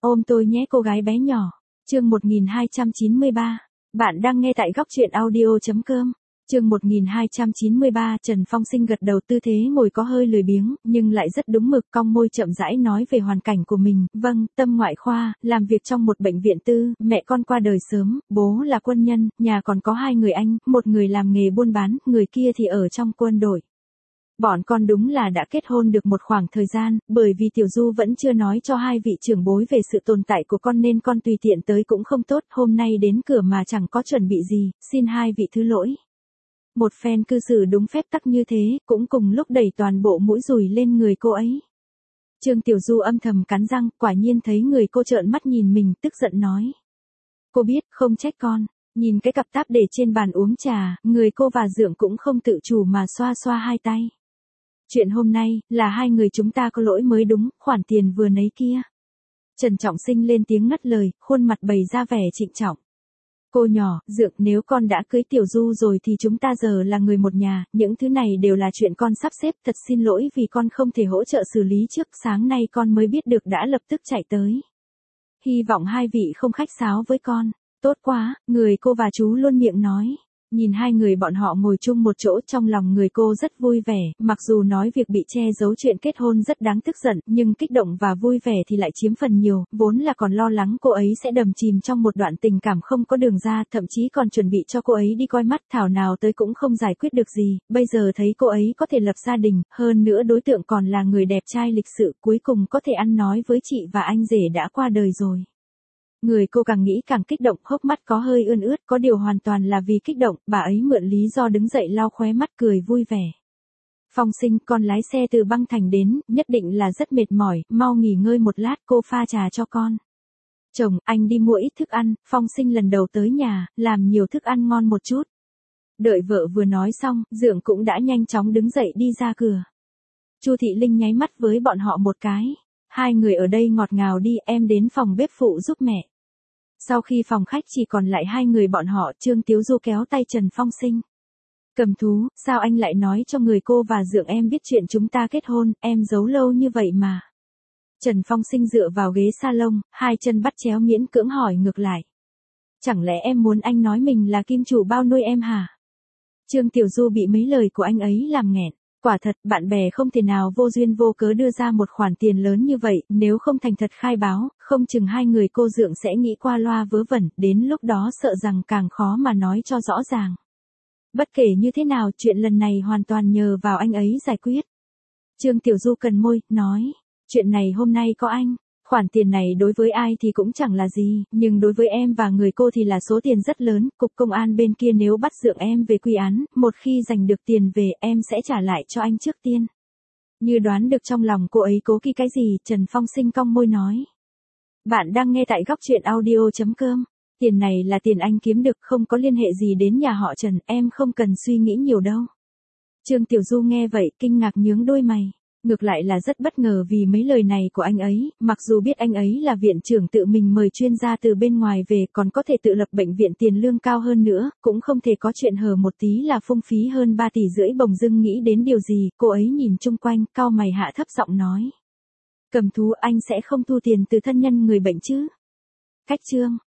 Ôm tôi nhé cô gái bé nhỏ. Chương 1293. Bạn đang nghe tại góc truyện audio.com. Chương 1293. Trần Phong Sinh gật đầu, tư thế ngồi có hơi lười biếng, nhưng lại rất đúng mực, cong môi chậm rãi nói về hoàn cảnh của mình. Vâng, tâm ngoại khoa, làm việc trong một bệnh viện tư, mẹ con qua đời sớm, bố là quân nhân, nhà còn có 2 người anh, một người làm nghề buôn bán, người kia thì ở trong quân đội. Bọn con đúng là đã kết hôn được một khoảng thời gian, bởi vì Tiểu Du vẫn chưa nói cho 2 vị trưởng bối về sự tồn tại của con nên con tùy tiện tới cũng không tốt, hôm nay đến cửa mà chẳng có chuẩn bị gì, xin 2 vị thứ lỗi. Một phen cư xử đúng phép tắc như thế, cũng cùng lúc đẩy toàn bộ mũi dùi lên người cô ấy. Trương Tiểu Du âm thầm cắn răng, quả nhiên thấy người cô trợn mắt nhìn mình, tức giận nói. Cô biết, không trách con. Nhìn cái cặp táp để trên bàn uống trà, người cô và Dượng cũng không tự chủ mà xoa xoa 2 tay. Chuyện hôm nay, là 2 người chúng ta có lỗi mới đúng, khoản tiền vừa nấy kia. Trần Trọng Sinh lên tiếng ngắt lời, khuôn mặt bày ra vẻ trịnh trọng. Cô nhỏ, Dượng, nếu con đã cưới Tiểu Du rồi thì chúng ta giờ là người một nhà, những thứ này đều là chuyện con sắp xếp, thật xin lỗi vì con không thể hỗ trợ xử lý trước, sáng nay con mới biết được đã lập tức chạy tới. Hy vọng 2 vị không khách sáo với con. Tốt quá, người cô và chú luôn miệng nói. Nhìn 2 người bọn họ ngồi chung một chỗ, trong lòng người cô rất vui vẻ, mặc dù nói việc bị che giấu chuyện kết hôn rất đáng tức giận, nhưng kích động và vui vẻ thì lại chiếm phần nhiều, vốn là còn lo lắng cô ấy sẽ đầm chìm trong một đoạn tình cảm không có đường ra, thậm chí còn chuẩn bị cho cô ấy đi coi mắt, thảo nào tới cũng không giải quyết được gì, bây giờ thấy cô ấy có thể lập gia đình, hơn nữa đối tượng còn là người đẹp trai lịch sự, cuối cùng có thể ăn nói với chị và anh rể đã qua đời rồi. Người cô càng nghĩ càng kích động, hốc mắt có hơi ươn ướt, có điều hoàn toàn là vì kích động, bà ấy mượn lý do đứng dậy lau khóe mắt cười vui vẻ. Phong Sinh, con lái xe từ Băng Thành đến, nhất định là rất mệt mỏi, mau nghỉ ngơi một lát, cô pha trà cho con. Chồng, anh đi mua ít thức ăn, Phong Sinh lần đầu tới nhà, làm nhiều thức ăn ngon một chút. Đợi vợ vừa nói xong, Dượng cũng đã nhanh chóng đứng dậy đi ra cửa. Chu Thị Linh nháy mắt với bọn họ một cái. 2 người ở đây ngọt ngào đi, em đến phòng bếp phụ giúp mẹ. Sau khi phòng khách chỉ còn lại 2 người bọn họ, Trương Tiếu Du kéo tay Trần Phong Sinh. Cầm thú, sao anh lại nói cho người cô và Dượng em biết chuyện chúng ta kết hôn, em giấu lâu như vậy mà. Trần Phong Sinh dựa vào ghế salon, 2 chân bắt chéo miễn cưỡng hỏi ngược lại. Chẳng lẽ em muốn anh nói mình là kim chủ bao nuôi em hả? Trương Tiểu Du bị mấy lời của anh ấy làm nghẹn. Quả thật, bạn bè không thể nào vô duyên vô cớ đưa ra một khoản tiền lớn như vậy, nếu không thành thật khai báo, không chừng 2 người cô Dượng sẽ nghĩ qua loa vớ vẩn, đến lúc đó sợ rằng càng khó mà nói cho rõ ràng. Bất kể như thế nào, chuyện lần này hoàn toàn nhờ vào anh ấy giải quyết. Trương Tiểu Du cần môi, nói, chuyện này hôm nay có anh. Khoản tiền này đối với ai thì cũng chẳng là gì, nhưng đối với em và người cô thì là số tiền rất lớn, cục công an bên kia nếu bắt Dượng em về quy án, một khi giành được tiền về em sẽ trả lại cho anh trước tiên. Như đoán được trong lòng cô ấy cố kỵ cái gì, Trần Phong Sinh cong môi nói. Bạn đang nghe tại góc truyện audio.com. Tiền này là tiền anh kiếm được, không có liên hệ gì đến nhà họ Trần, em không cần suy nghĩ nhiều đâu. Trương Tiểu Du nghe vậy, kinh ngạc nhướng đôi mày. Ngược lại là rất bất ngờ vì mấy lời này của anh ấy, mặc dù biết anh ấy là viện trưởng tự mình mời chuyên gia từ bên ngoài về còn có thể tự lập bệnh viện tiền lương cao hơn nữa, cũng không thể có chuyện hờ một tí là phung phí hơn 3,5 tỷ bỗng dưng nghĩ đến điều gì, cô ấy nhìn chung quanh, cau mày hạ thấp giọng nói. Cầm thú, anh sẽ không thu tiền từ thân nhân người bệnh chứ? Cách trương,